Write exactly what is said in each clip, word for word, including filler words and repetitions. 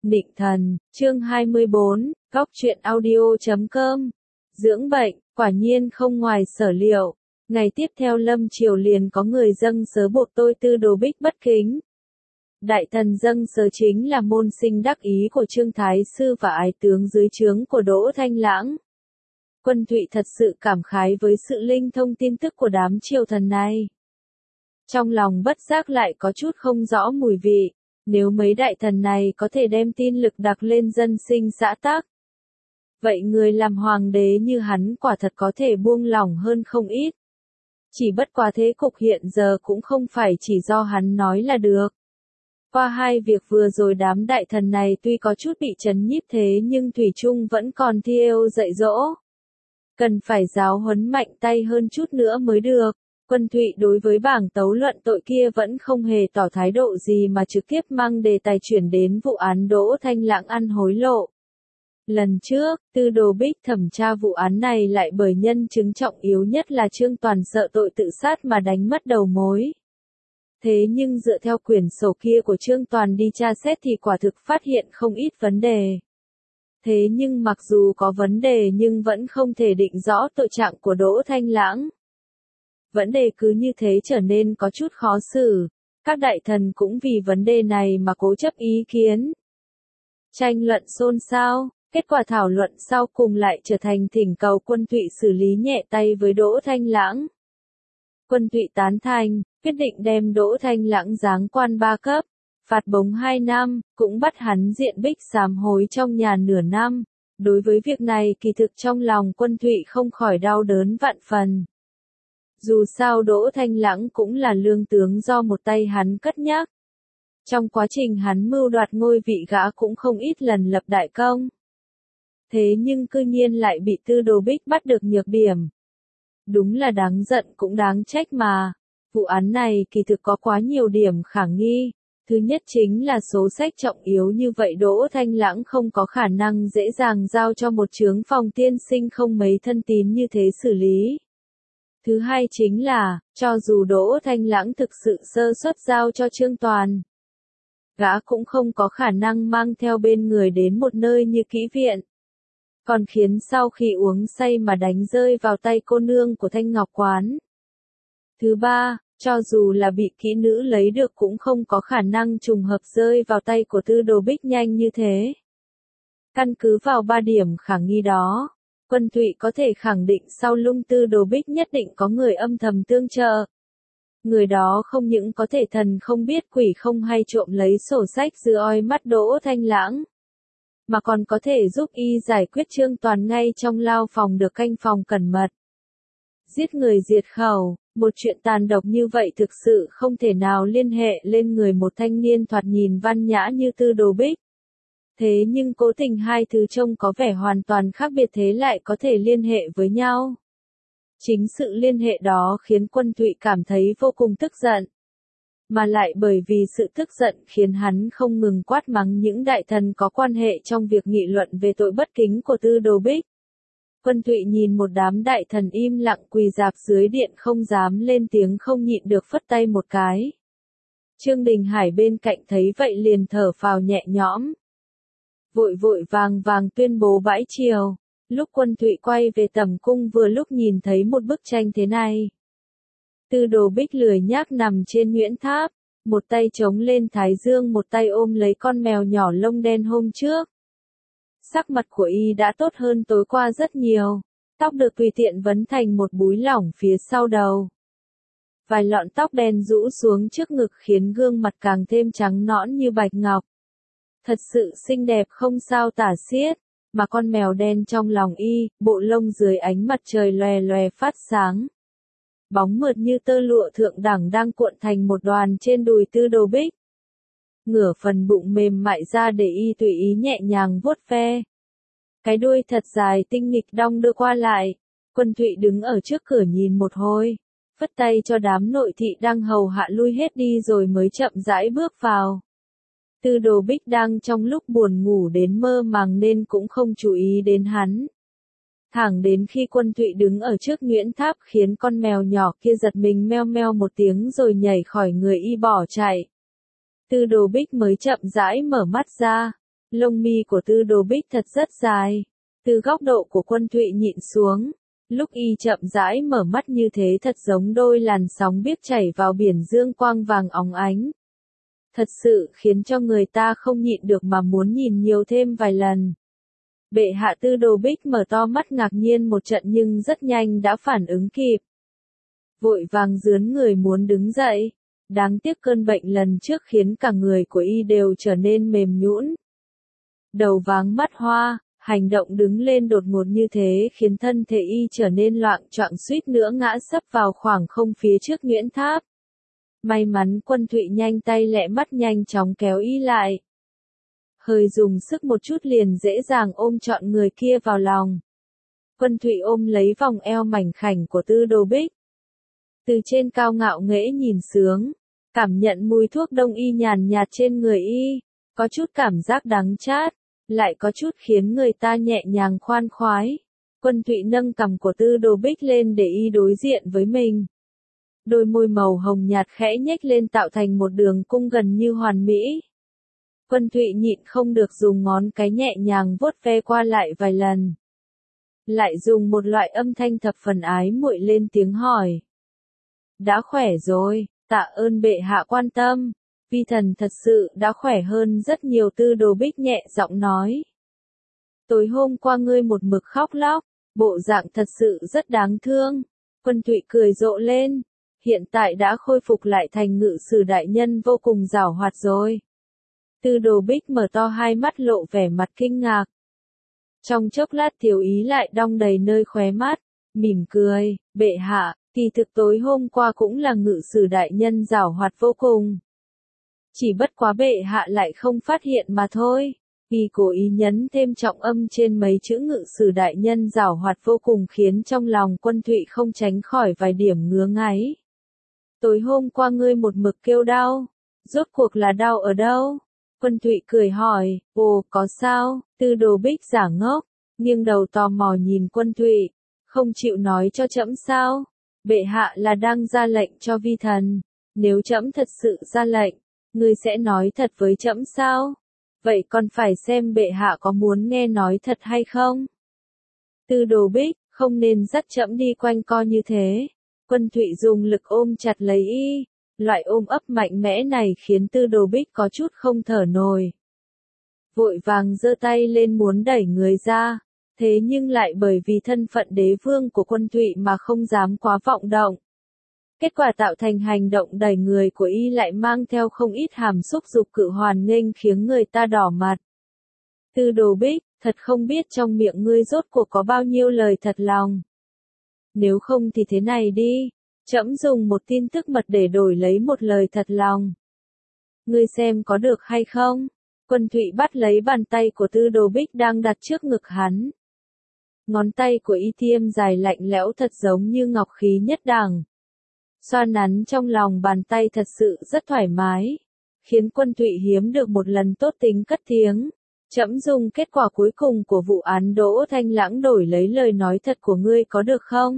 Nịnh thần, chương hai mươi bốn, góc truyện audio chấm com. Dưỡng bệnh, quả nhiên không ngoài sở liệu. Ngày tiếp theo lâm triều liền có người dâng sớ buộc tôi Tư Đồ Bích bất kính. Đại thần dâng sớ chính là môn sinh đắc ý của Trương Thái Sư và ái tướng dưới trướng của Đỗ Thanh Lãng. Quân Thụy thật sự cảm khái với sự linh thông tin tức của đám triều thần này. Trong lòng bất giác lại có chút không rõ mùi vị. Nếu mấy đại thần này có thể đem tin lực đặc lên dân sinh xã tắc, vậy người làm hoàng đế như hắn quả thật có thể buông lỏng hơn không ít. Chỉ bất quá thế cục hiện giờ cũng không phải chỉ do hắn nói là được. Qua hai việc vừa rồi đám đại thần này tuy có chút bị chấn nhiếp thế nhưng thủy chung vẫn còn thiêu dạy dỗ. Cần phải giáo huấn mạnh tay hơn chút nữa mới được. Quân Thụy đối với bảng tấu luận tội kia vẫn không hề tỏ thái độ gì mà trực tiếp mang đề tài chuyển đến vụ án Đỗ Thanh Lãng ăn hối lộ. Lần trước, Tư Đồ Bích thẩm tra vụ án này lại bởi nhân chứng trọng yếu nhất là Trương Toàn sợ tội tự sát mà đánh mất đầu mối. Thế nhưng dựa theo quyển sổ kia của Trương Toàn đi tra xét thì quả thực phát hiện không ít vấn đề. Thế nhưng mặc dù có vấn đề nhưng vẫn không thể định rõ tội trạng của Đỗ Thanh Lãng. Vấn đề cứ như thế trở nên có chút khó xử, các đại thần cũng vì vấn đề này mà cố chấp ý kiến. Tranh luận xôn xao, kết quả thảo luận sau cùng lại trở thành thỉnh cầu Quân Thụy xử lý nhẹ tay với Đỗ Thanh Lãng. Quân Thụy tán thành, quyết định đem Đỗ Thanh Lãng giáng quan ba cấp, phạt bống hai năm, cũng bắt hắn diện bích sám hối trong nhà nửa năm. Đối với việc này kỳ thực trong lòng Quân Thụy không khỏi đau đớn vạn phần. Dù sao Đỗ Thanh Lãng cũng là lương tướng do một tay hắn cất nhắc. Trong quá trình hắn mưu đoạt ngôi vị gã cũng không ít lần lập đại công. Thế nhưng cư nhiên lại bị Tư Đồ Bích bắt được nhược điểm. Đúng là đáng giận cũng đáng trách mà. Vụ án này kỳ thực có quá nhiều điểm khả nghi. Thứ nhất chính là số sách trọng yếu như vậy Đỗ Thanh Lãng không có khả năng dễ dàng giao cho một chướng phòng tiên sinh không mấy thân tín như thế xử lý. Thứ hai chính là, cho dù Đỗ Thanh Lãng thực sự sơ suất giao cho Trương Toàn, gã cũng không có khả năng mang theo bên người đến một nơi như kỹ viện. Còn khiến sau khi uống say mà đánh rơi vào tay cô nương của Thanh Ngọc Quán. Thứ ba, cho dù là bị kỹ nữ lấy được cũng không có khả năng trùng hợp rơi vào tay của Tư Đồ Bích nhanh như thế. Căn cứ vào ba điểm khả nghi đó, Quân Thụy có thể khẳng định sau lưng Tư Đồ Bích nhất định có người âm thầm tương trợ. Người đó không những có thể thần không biết quỷ không hay trộm lấy sổ sách dưới oi mắt Đỗ Thanh Lãng, mà còn có thể giúp y giải quyết Trương Toàn ngay trong lao phòng được canh phòng cẩn mật. Giết người diệt khẩu, một chuyện tàn độc như vậy thực sự không thể nào liên hệ lên người một thanh niên thoạt nhìn văn nhã như Tư Đồ Bích. Thế nhưng cố tình hai thứ trông có vẻ hoàn toàn khác biệt thế lại có thể liên hệ với nhau. Chính sự liên hệ đó khiến Quân Thụy cảm thấy vô cùng tức giận. Mà lại bởi vì sự tức giận khiến hắn không ngừng quát mắng những đại thần có quan hệ trong việc nghị luận về tội bất kính của Tư Đồ Bích. Quân Thụy nhìn một đám đại thần im lặng quỳ rạp dưới điện không dám lên tiếng không nhịn được phất tay một cái. Trương Đình Hải bên cạnh thấy vậy liền thở phào nhẹ nhõm. Vội vội vàng vàng tuyên bố bãi triều. Lúc Quân Thụy quay về tầm cung vừa lúc nhìn thấy một bức tranh thế này. Tư Đồ Bích lười nhác nằm trên nhuyễn tháp, một tay chống lên thái dương một tay ôm lấy con mèo nhỏ lông đen hôm trước. Sắc mặt của y đã tốt hơn tối qua rất nhiều, tóc được tùy tiện vấn thành một búi lỏng phía sau đầu. Vài lọn tóc đen rũ xuống trước ngực khiến gương mặt càng thêm trắng nõn như bạch ngọc. Thật sự xinh đẹp không sao tả xiết, mà con mèo đen trong lòng y, bộ lông dưới ánh mặt trời lòe lòe phát sáng. Bóng mượt như tơ lụa thượng đẳng đang cuộn thành một đoàn trên đùi Tư Đồ Bích. Ngửa phần bụng mềm mại ra để y tùy ý nhẹ nhàng vuốt ve. Cái đuôi thật dài tinh nghịch đong đưa qua lại. Quân Thụy đứng ở trước cửa nhìn một hồi, phất tay cho đám nội thị đang hầu hạ lui hết đi rồi mới chậm rãi bước vào. Tư Đồ Bích đang trong lúc buồn ngủ đến mơ màng nên cũng không chú ý đến hắn. Thẳng đến khi Quân Thụy đứng ở trước nhuyễn tháp khiến con mèo nhỏ kia giật mình meo meo một tiếng rồi nhảy khỏi người y bỏ chạy. Tư Đồ Bích mới chậm rãi mở mắt ra. Lông mi của Tư Đồ Bích thật rất dài. Từ góc độ của Quân Thụy nhìn xuống, lúc y chậm rãi mở mắt như thế thật giống đôi làn sóng biếc chảy vào biển dương quang vàng óng ánh. Thật sự khiến cho người ta không nhịn được mà muốn nhìn nhiều thêm vài lần. Bệ hạ. Tư Đồ Bích mở to mắt ngạc nhiên một trận nhưng rất nhanh đã phản ứng kịp. Vội vàng rướn người muốn đứng dậy. Đáng tiếc cơn bệnh lần trước khiến cả người của y đều trở nên mềm nhũn. Đầu váng mắt hoa, hành động đứng lên đột ngột như thế khiến thân thể y trở nên loạng choạng suýt nữa ngã sấp vào khoảng không phía trước Nguyễn Tháp. May mắn Quân Thụy nhanh tay lẹ mắt nhanh chóng kéo y lại. Hơi dùng sức một chút liền dễ dàng ôm trọn người kia vào lòng. Quân Thụy ôm lấy vòng eo mảnh khảnh của Tư Đồ Bích. Từ trên cao ngạo nghễ nhìn xuống, cảm nhận mùi thuốc đông y nhàn nhạt trên người y, có chút cảm giác đắng chát, lại có chút khiến người ta nhẹ nhàng khoan khoái. Quân Thụy nâng cằm của Tư Đồ Bích lên để y đối diện với mình. Đôi môi màu hồng nhạt khẽ nhếch lên tạo thành một đường cung gần như hoàn mỹ. Quân Thụy nhịn không được dùng ngón cái nhẹ nhàng vuốt ve qua lại vài lần. Lại dùng một loại âm thanh thập phần ái muội lên tiếng hỏi. Đã khỏe rồi, tạ ơn bệ hạ quan tâm. Vi thần thật sự đã khỏe hơn rất nhiều. Tư Đồ Bích nhẹ giọng nói. Tối hôm qua ngươi một mực khóc lóc, bộ dạng thật sự rất đáng thương. Quân Thụy cười rộ lên. Hiện tại đã khôi phục lại thành ngự sử đại nhân vô cùng giảo hoạt rồi. Tư Đồ Bích mở to hai mắt lộ vẻ mặt kinh ngạc. Trong chốc lát thiếu ý lại đong đầy nơi khóe mắt, mỉm cười, bệ hạ, kỳ thực tối hôm qua cũng là ngự sử đại nhân giảo hoạt vô cùng. Chỉ bất quá bệ hạ lại không phát hiện mà thôi. Y cố ý nhấn thêm trọng âm trên mấy chữ ngự sử đại nhân giảo hoạt vô cùng khiến trong lòng Quân Thụy không tránh khỏi vài điểm ngứa ngáy. Tối hôm qua ngươi một mực kêu đau, rốt cuộc là đau ở đâu? Quân Thụy cười hỏi, ồ có sao? Tư Đồ Bích giả ngốc, nghiêng đầu tò mò nhìn Quân Thụy, không chịu nói cho trẫm sao? Bệ hạ là đang ra lệnh cho vi thần, nếu trẫm thật sự ra lệnh, ngươi sẽ nói thật với trẫm sao? Vậy còn phải xem bệ hạ có muốn nghe nói thật hay không? Tư Đồ Bích, không nên dắt trẫm đi quanh co như thế. Quân Thụy dùng lực ôm chặt lấy y, loại ôm ấp mạnh mẽ này khiến Tư Đồ Bích có chút không thở nổi. Vội vàng giơ tay lên muốn đẩy người ra, thế nhưng lại bởi vì thân phận đế vương của Quân Thụy mà không dám quá vọng động. Kết quả tạo thành hành động đẩy người của y lại mang theo không ít hàm xúc dục cự hoàn nghênh khiến người ta đỏ mặt. Tư Đồ Bích, thật không biết trong miệng ngươi rốt cuộc có bao nhiêu lời thật lòng. Nếu không thì thế này đi, trẫm dùng một tin tức mật để đổi lấy một lời thật lòng. Ngươi xem có được hay không? Quân Thụy bắt lấy bàn tay của Tư Đồ Bích đang đặt trước ngực hắn. Ngón tay của y tiêm dài lạnh lẽo thật giống như ngọc khí nhất đẳng. Xoa nắn trong lòng bàn tay thật sự rất thoải mái, khiến Quân Thụy hiếm được một lần tốt tính cất tiếng. Trẫm dùng kết quả cuối cùng của vụ án Đỗ Thanh Lãng đổi lấy lời nói thật của ngươi có được không?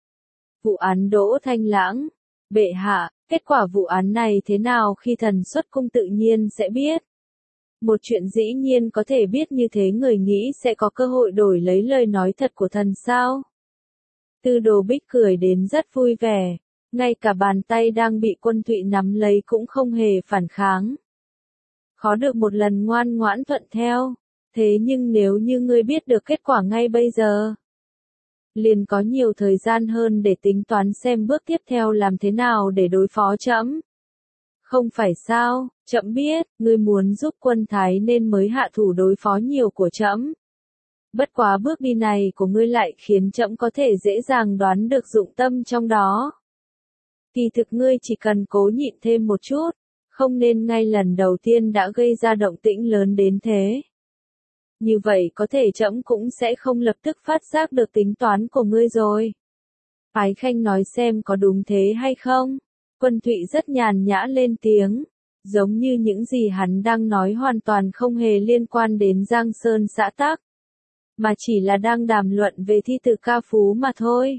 Vụ án Đỗ Thanh Lãng, bệ hạ, kết quả vụ án này thế nào khi thần xuất cung tự nhiên sẽ biết. Một chuyện dĩ nhiên có thể biết như thế người nghĩ sẽ có cơ hội đổi lấy lời nói thật của thần sao? Tư Đồ Bích cười đến rất vui vẻ, ngay cả bàn tay đang bị Quân Thụy nắm lấy cũng không hề phản kháng. Khó được một lần ngoan ngoãn thuận theo, thế nhưng nếu như ngươi biết được kết quả ngay bây giờ, liền có nhiều thời gian hơn để tính toán xem bước tiếp theo làm thế nào để đối phó trẫm. Không phải sao, trẫm biết, ngươi muốn giúp Quân Thái nên mới hạ thủ đối phó nhiều của trẫm. Bất quá bước đi này của ngươi lại khiến trẫm có thể dễ dàng đoán được dụng tâm trong đó. Kỳ thực ngươi chỉ cần cố nhịn thêm một chút, không nên ngay lần đầu tiên đã gây ra động tĩnh lớn đến thế. Như vậy có thể trẫm cũng sẽ không lập tức phát giác được tính toán của ngươi rồi. Ái Khanh nói xem có đúng thế hay không? Quân Thụy rất nhàn nhã lên tiếng, giống như những gì hắn đang nói hoàn toàn không hề liên quan đến Giang Sơn xã tắc, mà chỉ là đang đàm luận về thi từ ca phú mà thôi.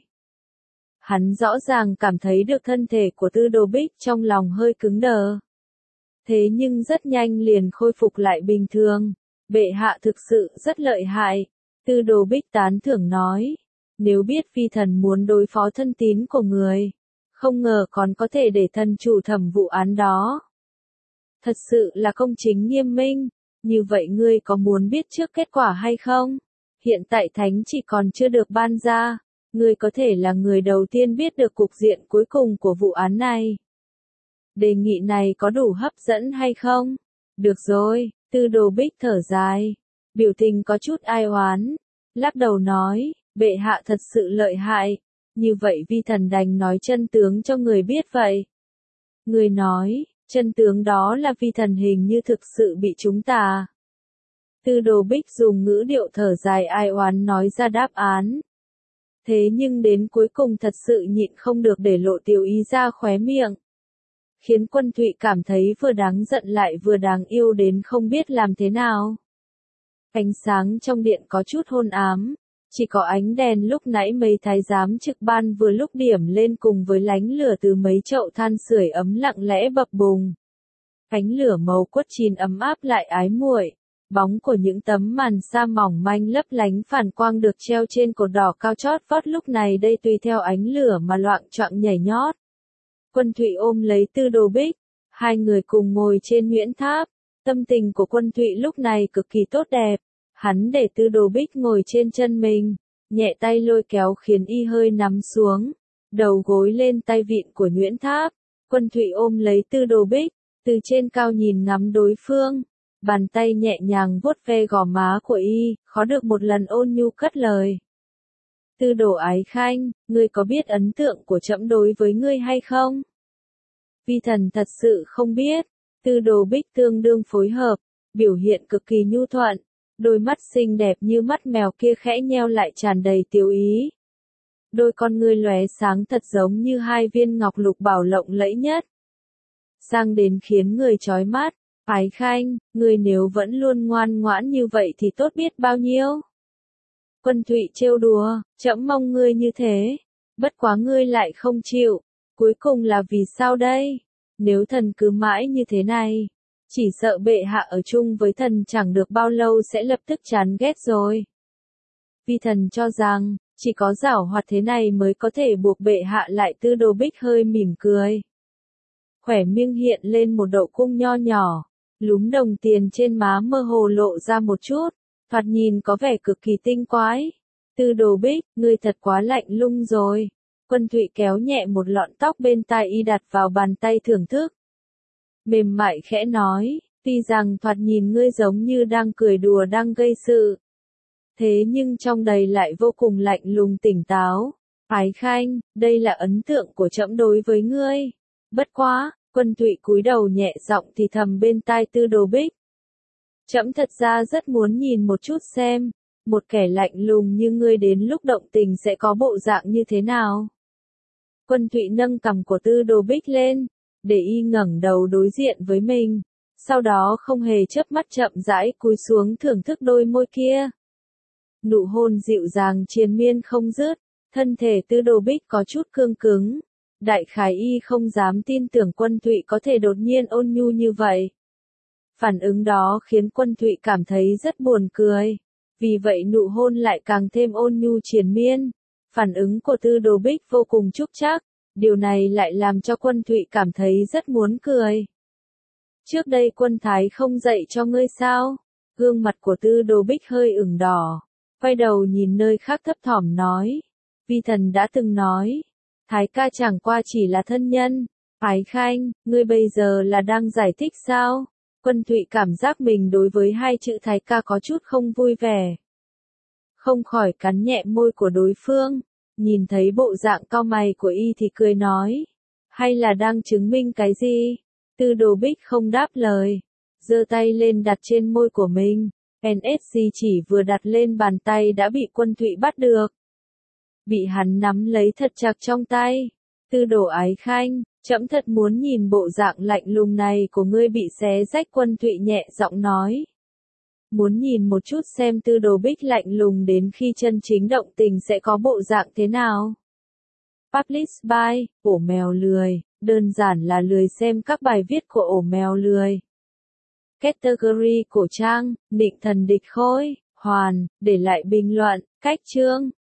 Hắn rõ ràng cảm thấy được thân thể của Tư Đồ Bích trong lòng hơi cứng đờ. Thế nhưng rất nhanh liền khôi phục lại bình thường. Bệ hạ thực sự rất lợi hại. Tư Đồ Bích tán thưởng nói. Nếu biết vi thần muốn đối phó thân tín của người, không ngờ còn có thể để thần chủ thẩm vụ án đó. Thật sự là công chính nghiêm minh. Như vậy ngươi có muốn biết trước kết quả hay không? Hiện tại thánh chỉ còn chưa được ban ra. Ngươi có thể là người đầu tiên biết được cục diện cuối cùng của vụ án này. Đề nghị này có đủ hấp dẫn hay không? Được rồi, Tư Đồ Bích thở dài. Biểu tình có chút ai oán. Lắc đầu nói, bệ hạ thật sự lợi hại. Như vậy vi thần đành nói chân tướng cho người biết vậy. Người nói, chân tướng đó là vi thần hình như thực sự bị chúng ta. Tư Đồ Bích dùng ngữ điệu thở dài ai oán nói ra đáp án. Thế nhưng đến cuối cùng thật sự nhịn không được để lộ tiểu ý ra khóe miệng. Khiến Quân Thụy cảm thấy vừa đáng giận lại vừa đáng yêu đến không biết làm thế nào. Ánh sáng trong điện có chút hôn ám. Chỉ có ánh đèn lúc nãy mấy thái giám trực ban vừa lúc điểm lên cùng với lánh lửa từ mấy chậu than sưởi ấm lặng lẽ bập bùng. Ánh lửa màu quất chín ấm áp lại ái muội. Bóng của những tấm màn sa mỏng manh lấp lánh phản quang được treo trên cột đỏ cao chót vót lúc này đây tùy theo ánh lửa mà loạng choạng nhảy nhót. Quân Thụy ôm lấy Tư Đồ Bích, hai người cùng ngồi trên nhuyễn tháp. Tâm tình của Quân Thụy lúc này cực kỳ tốt đẹp. Hắn để Tư Đồ Bích ngồi trên chân mình, nhẹ tay lôi kéo khiến y hơi nắm xuống, đầu gối lên tay vịn của nhuyễn tháp. Quân Thụy ôm lấy Tư Đồ Bích, từ trên cao nhìn ngắm đối phương, bàn tay nhẹ nhàng vuốt ve gò má của y, khó được một lần ôn nhu cất lời. Tư Đồ Ái Khanh, ngươi có biết ấn tượng của trẫm đối với ngươi hay không? Vi thần thật sự không biết. Tư Đồ Bích tương đương phối hợp, biểu hiện cực kỳ nhu thuận. Đôi mắt xinh đẹp như mắt mèo kia khẽ nheo lại tràn đầy tiểu ý. Đôi con ngươi lóe sáng thật giống như hai viên ngọc lục bảo lộng lẫy nhất. Sang đến khiến người chói mắt. Ái Khanh, ngươi nếu vẫn luôn ngoan ngoãn như vậy thì tốt biết bao nhiêu. Quân Thụy trêu đùa, trẫm mong ngươi như thế. Bất quá ngươi lại không chịu. Cuối cùng là vì sao đây? Nếu thần cứ mãi như thế này, chỉ sợ bệ hạ ở chung với thần chẳng được bao lâu sẽ lập tức chán ghét rồi. Vi thần cho rằng, chỉ có giảo hoạt thế này mới có thể buộc bệ hạ lại. Tư Đồ Bích hơi mỉm cười. Khỏe miệng hiện lên một độ cung nho nhỏ, lúm đồng tiền trên má mơ hồ lộ ra một chút, thoạt nhìn có vẻ cực kỳ tinh quái. Tư Đồ Bích, ngươi thật quá lạnh lùng rồi. Quân Thụy kéo nhẹ một lọn tóc bên tai y đặt vào bàn tay thưởng thức. Mềm mại khẽ nói, tuy rằng thoạt nhìn ngươi giống như đang cười đùa đang gây sự. Thế nhưng trong đầy lại vô cùng lạnh lùng tỉnh táo. Ái Khanh, đây là ấn tượng của trẫm đối với ngươi. Bất quá, Quân Thụy cúi đầu nhẹ giọng thì thầm bên tai Tư Đồ Bích. Trẫm thật ra rất muốn nhìn một chút xem, một kẻ lạnh lùng như ngươi đến lúc động tình sẽ có bộ dạng như thế nào. Quân Thụy nâng cằm của Tư Đồ Bích lên, để y ngẩng đầu đối diện với mình, sau đó không hề chớp mắt chậm rãi cúi xuống thưởng thức đôi môi kia. Nụ hôn dịu dàng triền miên không dứt, thân thể Tư Đồ Bích có chút cương cứng. Đại khái y không dám tin tưởng Quân Thụy có thể đột nhiên ôn nhu như vậy. Phản ứng đó khiến Quân Thụy cảm thấy rất buồn cười, vì vậy nụ hôn lại càng thêm ôn nhu triền miên. Phản ứng của Tư Đồ Bích vô cùng trúc trắc, điều này lại làm cho Quân Thụy cảm thấy rất muốn cười. Trước đây Quân Thái không dạy cho ngươi sao? Gương mặt của Tư Đồ Bích hơi ửng đỏ, quay đầu nhìn nơi khác thấp thỏm nói. Vi thần đã từng nói, Thái ca chẳng qua chỉ là thân nhân. Ái Khanh, ngươi bây giờ là đang giải thích sao? Quân Thụy cảm giác mình đối với hai chữ Thái ca có chút không vui vẻ. Không khỏi cắn nhẹ môi của đối phương, nhìn thấy bộ dạng cau mày của y thì cười nói. Hay là đang chứng minh cái gì? Tư Đồ Bích không đáp lời, giơ tay lên đặt trên môi của mình. en ét giê chỉ vừa đặt lên bàn tay đã bị Quân Thụy bắt được. Bị hắn nắm lấy thật chặt trong tay. Tư Đồ Ái Khanh, trẫm thật muốn nhìn bộ dạng lạnh lùng này của ngươi bị xé rách. Quân Thụy nhẹ giọng nói. Muốn nhìn một chút xem Tư Đồ Bích lạnh lùng đến khi chân chính động tình sẽ có bộ dạng thế nào. Publish by, ổ mèo lười, đơn giản là lười xem các bài viết của ổ mèo lười. Category cổ trang, định thần địch khôi, hoàn, để lại bình luận, cách chương.